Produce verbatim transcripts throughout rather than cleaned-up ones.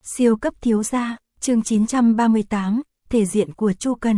Siêu cấp thiếu gia, chương chín trăm ba mươi tám, thể diện của Chu Cần.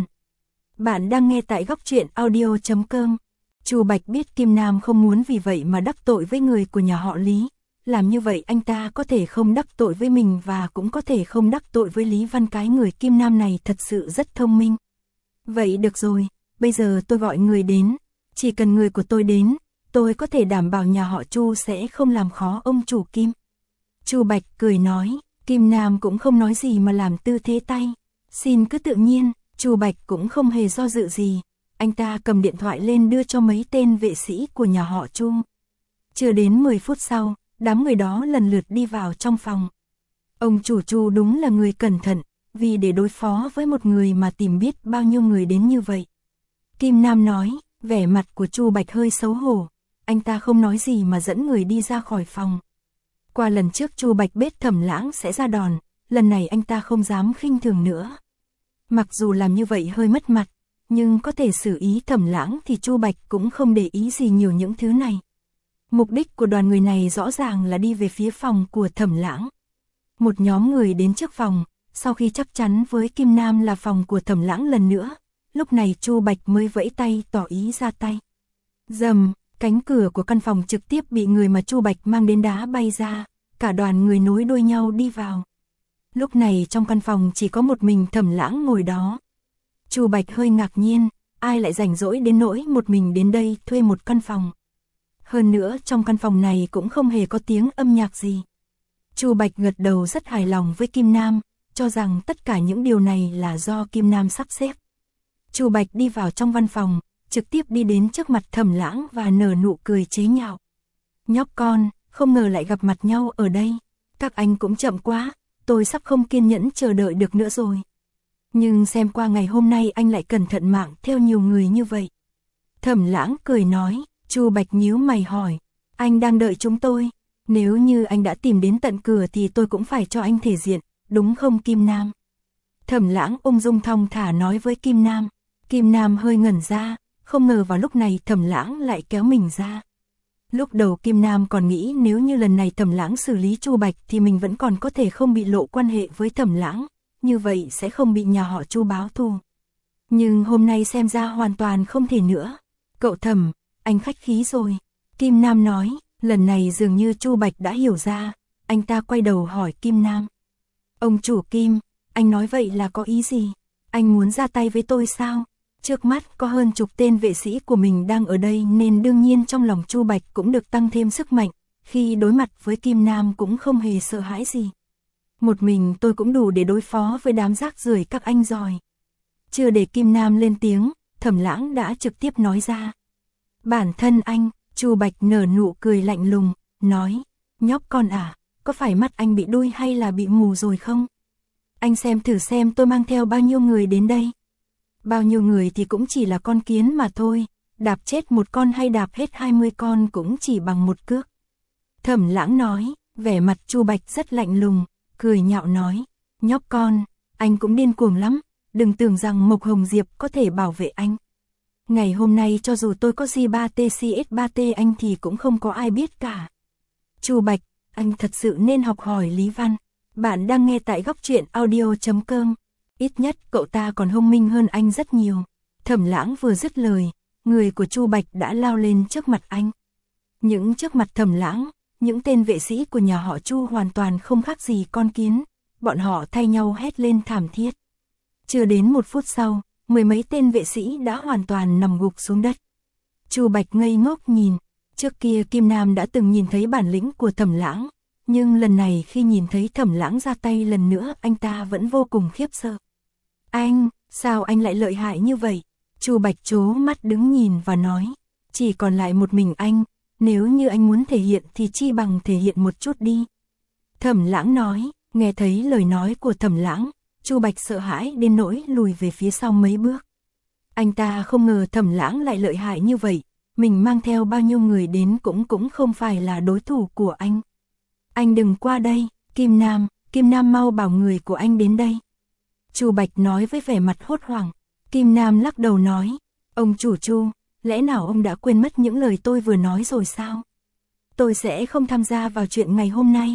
Bạn đang nghe tại góc truyện audio chấm com. Chu Bạch biết Kim Nam không muốn vì vậy mà đắc tội với người của nhà họ Lý. Làm như vậy anh ta có thể không đắc tội với mình và cũng có thể không đắc tội với Lý Văn. Cái người Kim Nam này thật sự rất thông minh. Vậy được rồi, bây giờ tôi gọi người đến. Chỉ cần người của tôi đến, tôi có thể đảm bảo nhà họ Chu sẽ không làm khó ông chủ Kim. Chu Bạch cười nói. Kim Nam cũng không nói gì mà làm tư thế tay. Xin cứ tự nhiên, Chu Bạch cũng không hề do dự gì. Anh ta cầm điện thoại lên đưa cho mấy tên vệ sĩ của nhà họ Chu. Chưa đến mười phút sau, đám người đó lần lượt đi vào trong phòng. Ông chủ Chu đúng là người cẩn thận, vì để đối phó với một người mà tìm biết bao nhiêu người đến như vậy. Kim Nam nói, vẻ mặt của Chu Bạch hơi xấu hổ. Anh ta không nói gì mà dẫn người đi ra khỏi phòng. Qua lần trước Chu Bạch biết Thẩm Lãng sẽ ra đòn, lần này anh ta không dám khinh thường nữa. Mặc dù làm như vậy hơi mất mặt, nhưng có thể xử ý Thẩm Lãng thì Chu Bạch cũng không để ý gì nhiều những thứ này. Mục đích của đoàn người này rõ ràng là đi về phía phòng của Thẩm Lãng. Một nhóm người đến trước phòng, sau khi chắc chắn với Kim Nam là phòng của Thẩm Lãng lần nữa, lúc này Chu Bạch mới vẫy tay tỏ ý ra tay. Rầm, cánh cửa của căn phòng trực tiếp bị người mà Chu Bạch mang đến đá bay ra, cả đoàn người nối đuôi nhau đi vào. Lúc này trong căn phòng chỉ có một mình Thẩm Lãng ngồi đó. Chu Bạch hơi ngạc nhiên, ai lại rảnh rỗi đến nỗi một mình đến đây thuê một căn phòng. Hơn nữa trong căn phòng này cũng không hề có tiếng âm nhạc gì. Chu Bạch gật đầu rất hài lòng với Kim Nam, cho rằng tất cả những điều này là do Kim Nam sắp xếp. Chu Bạch đi vào trong văn phòng, trực tiếp đi đến trước mặt Thẩm Lãng và nở nụ cười chế nhạo. Nhóc con, không ngờ lại gặp mặt nhau ở đây. Các anh cũng chậm quá, tôi sắp không kiên nhẫn chờ đợi được nữa rồi. Nhưng xem qua ngày hôm nay anh lại cẩn thận mạng theo nhiều người như vậy. Thẩm Lãng cười nói. Chu Bạch nhíu mày hỏi, anh đang đợi chúng tôi, nếu như anh đã tìm đến tận cửa thì tôi cũng phải cho anh thể diện, đúng không Kim Nam? Thẩm Lãng ung dung thong thả nói với Kim Nam. Kim Nam hơi ngẩn ra, không ngờ vào lúc này Thẩm Lãng lại kéo mình ra. Lúc đầu Kim Nam còn nghĩ nếu như lần này Thẩm Lãng xử lý Chu Bạch thì mình vẫn còn có thể không bị lộ quan hệ với Thẩm Lãng, như vậy sẽ không bị nhà họ Chu báo thù. Nhưng hôm nay xem ra hoàn toàn không thể nữa. Cậu Thẩm, anh khách khí rồi. Kim Nam nói, lần này dường như Chu Bạch đã hiểu ra, anh ta quay đầu hỏi Kim Nam. Ông chủ Kim, anh nói vậy là có ý gì? Anh muốn ra tay với tôi sao? Trước mắt có hơn chục tên vệ sĩ của mình đang ở đây nên đương nhiên trong lòng Chu Bạch cũng được tăng thêm sức mạnh, khi đối mặt với Kim Nam cũng không hề sợ hãi gì. Một mình tôi cũng đủ để đối phó với đám rác rưởi các anh rồi. Chưa để Kim Nam lên tiếng, Thẩm Lãng đã trực tiếp nói ra. Bản thân anh, Chu Bạch nở nụ cười lạnh lùng, nói, nhóc con à, có phải mắt anh bị đuôi hay là bị mù rồi không? Anh xem thử xem tôi mang theo bao nhiêu người đến đây. Bao nhiêu người thì cũng chỉ là con kiến mà thôi, đạp chết một con hay đạp hết hai mươi con cũng chỉ bằng một cước. Thẩm Lãng nói, vẻ mặt Chu Bạch rất lạnh lùng, cười nhạo nói, nhóc con, anh cũng điên cuồng lắm, đừng tưởng rằng Mộc Hồng Diệp có thể bảo vệ anh. Ngày hôm nay cho dù tôi có G ba T C S ba T anh thì cũng không có ai biết cả. Chu Bạch, anh thật sự nên học hỏi Lý Văn. Bạn đang nghe tại góc truyện audio chấm com. Ít nhất cậu ta còn thông minh hơn anh rất nhiều. Thẩm Lãng vừa dứt lời, người của Chu Bạch đã lao lên trước mặt anh. Những trước mặt Thẩm Lãng, những tên vệ sĩ của nhà họ Chu hoàn toàn không khác gì con kiến. Bọn họ thay nhau hét lên thảm thiết. Chưa đến một phút sau, mười mấy tên vệ sĩ đã hoàn toàn nằm gục xuống đất. Chu Bạch ngây ngốc nhìn, trước kia Kim Nam đã từng nhìn thấy bản lĩnh của Thẩm Lãng, nhưng lần này khi nhìn thấy Thẩm Lãng ra tay lần nữa anh ta vẫn vô cùng khiếp sợ. Anh, sao anh lại lợi hại như vậy? Chu Bạch trố mắt đứng nhìn và nói, chỉ còn lại một mình anh, nếu như anh muốn thể hiện thì chi bằng thể hiện một chút đi. Thẩm Lãng nói, nghe thấy lời nói của Thẩm Lãng, Chu Bạch sợ hãi đến nỗi lùi về phía sau mấy bước. Anh ta không ngờ Thẩm Lãng lại lợi hại như vậy, mình mang theo bao nhiêu người đến cũng cũng không phải là đối thủ của anh. Anh đừng qua đây, Kim Nam, Kim Nam mau bảo người của anh đến đây. Chu Bạch nói với vẻ mặt hốt hoảng. Kim Nam lắc đầu nói, ông chủ Chu, lẽ nào ông đã quên mất những lời tôi vừa nói rồi sao? Tôi sẽ không tham gia vào chuyện ngày hôm nay.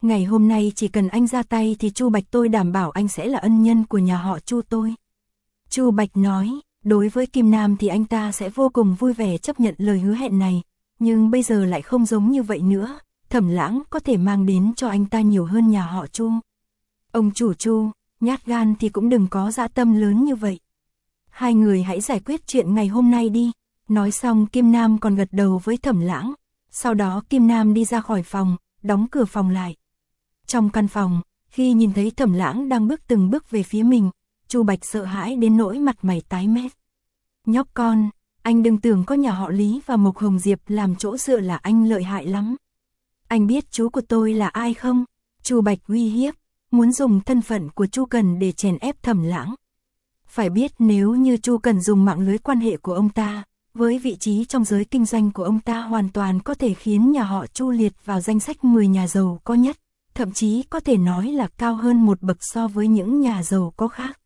Ngày hôm nay chỉ cần anh ra tay thì Chu Bạch tôi đảm bảo anh sẽ là ân nhân của nhà họ Chu tôi. Chu Bạch nói, đối với Kim Nam thì anh ta sẽ vô cùng vui vẻ chấp nhận lời hứa hẹn này, nhưng bây giờ lại không giống như vậy nữa, Thẩm Lãng có thể mang đến cho anh ta nhiều hơn nhà họ Chu. Ông chủ Chu, nhát gan thì cũng đừng có dã tâm lớn như vậy. Hai người hãy giải quyết chuyện ngày hôm nay đi. Nói xong Kim Nam còn gật đầu với Thẩm Lãng. Sau đó Kim Nam đi ra khỏi phòng, đóng cửa phòng lại. Trong căn phòng, khi nhìn thấy Thẩm Lãng đang bước từng bước về phía mình, Chu Bạch sợ hãi đến nỗi mặt mày tái mét. Nhóc con, anh đừng tưởng có nhà họ Lý và Mộc Hồng Diệp làm chỗ dựa là anh lợi hại lắm. Anh biết chú của tôi là ai không? Chu Bạch uy hiếp, muốn dùng thân phận của Chu Cần để chèn ép Thẩm Lãng. Phải biết nếu như Chu Cần dùng mạng lưới quan hệ của ông ta, với vị trí trong giới kinh doanh của ông ta hoàn toàn có thể khiến nhà họ Chu liệt vào danh sách mười nhà giàu có nhất, thậm chí có thể nói là cao hơn một bậc so với những nhà giàu có khác.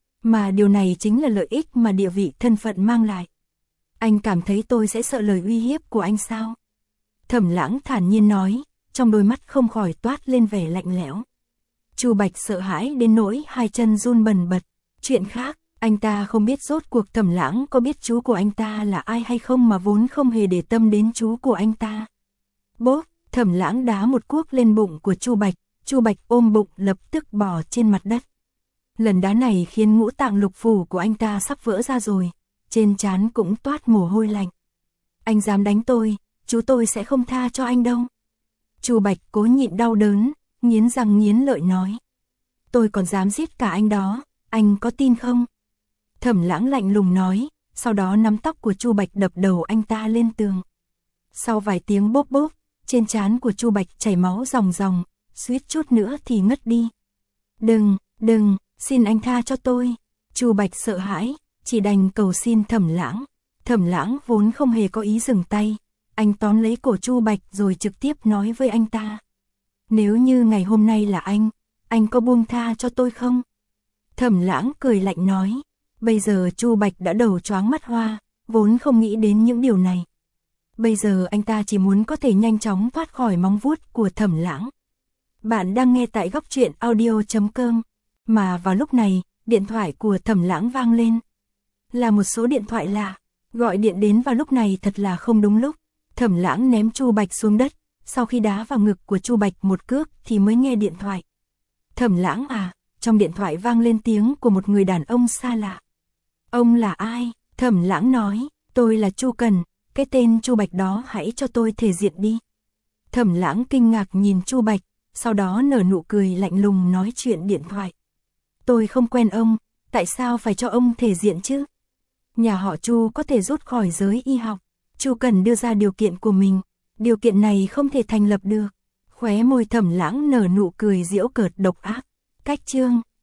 Mà điều này chính là lợi ích mà địa vị thân phận mang lại. Anh cảm thấy tôi sẽ sợ lời uy hiếp của anh sao? Thẩm Lãng thản nhiên nói, trong đôi mắt không khỏi toát lên vẻ lạnh lẽo. Chu Bạch sợ hãi đến nỗi hai chân run bần bật. Chuyện khác, anh ta không biết rốt cuộc Thẩm Lãng có biết chú của anh ta là ai hay không mà vốn không hề để tâm đến chú của anh ta. Bốp, Thẩm Lãng đá một cuốc lên bụng của Chu Bạch, Chu Bạch ôm bụng lập tức bò trên mặt đất. Lần đá này khiến ngũ tạng lục phủ của anh ta sắp vỡ ra rồi, trên trán cũng toát mồ hôi lạnh. Anh dám đánh tôi, chú tôi sẽ không tha cho anh đâu. Chu Bạch cố nhịn đau đớn, nghiến răng nghiến lợi nói. Tôi còn dám giết cả anh đó, anh có tin không? Thẩm Lãng lạnh lùng nói, sau đó nắm tóc của Chu Bạch đập đầu anh ta lên tường. Sau vài tiếng bốp bốp, trên trán của Chu Bạch chảy máu ròng ròng, suýt chút nữa thì ngất đi. Đừng, đừng, xin anh tha cho tôi. Chu Bạch sợ hãi, chỉ đành cầu xin Thẩm Lãng. Thẩm Lãng vốn không hề có ý dừng tay, anh tóm lấy cổ Chu Bạch rồi trực tiếp nói với anh ta. Nếu như ngày hôm nay là anh, anh có buông tha cho tôi không? Thẩm Lãng cười lạnh nói, bây giờ Chu Bạch đã đầu choáng mắt hoa, vốn không nghĩ đến những điều này. Bây giờ anh ta chỉ muốn có thể nhanh chóng thoát khỏi móng vuốt của Thẩm Lãng. Bạn đang nghe tại góc truyện audio chấm com, mà vào lúc này, điện thoại của Thẩm Lãng vang lên. Là một số điện thoại lạ, gọi điện đến vào lúc này thật là không đúng lúc. Thẩm Lãng ném Chu Bạch xuống đất, sau khi đá vào ngực của Chu Bạch một cước thì mới nghe điện thoại. Thẩm Lãng à, trong điện thoại vang lên tiếng của một người đàn ông xa lạ. Ông là ai? Thẩm Lãng nói, tôi là Chu Cần, cái tên Chu Bạch đó hãy cho tôi thể diện đi. Thẩm Lãng kinh ngạc nhìn Chu Bạch, sau đó nở nụ cười lạnh lùng nói chuyện điện thoại. Tôi không quen ông, tại sao phải cho ông thể diện chứ? Nhà họ Chu có thể rút khỏi giới y học. Chu Cần đưa ra điều kiện của mình, điều kiện này không thể thành lập được. Khóe môi Thẩm Lãng nở nụ cười giễu cợt độc ác. Cách chương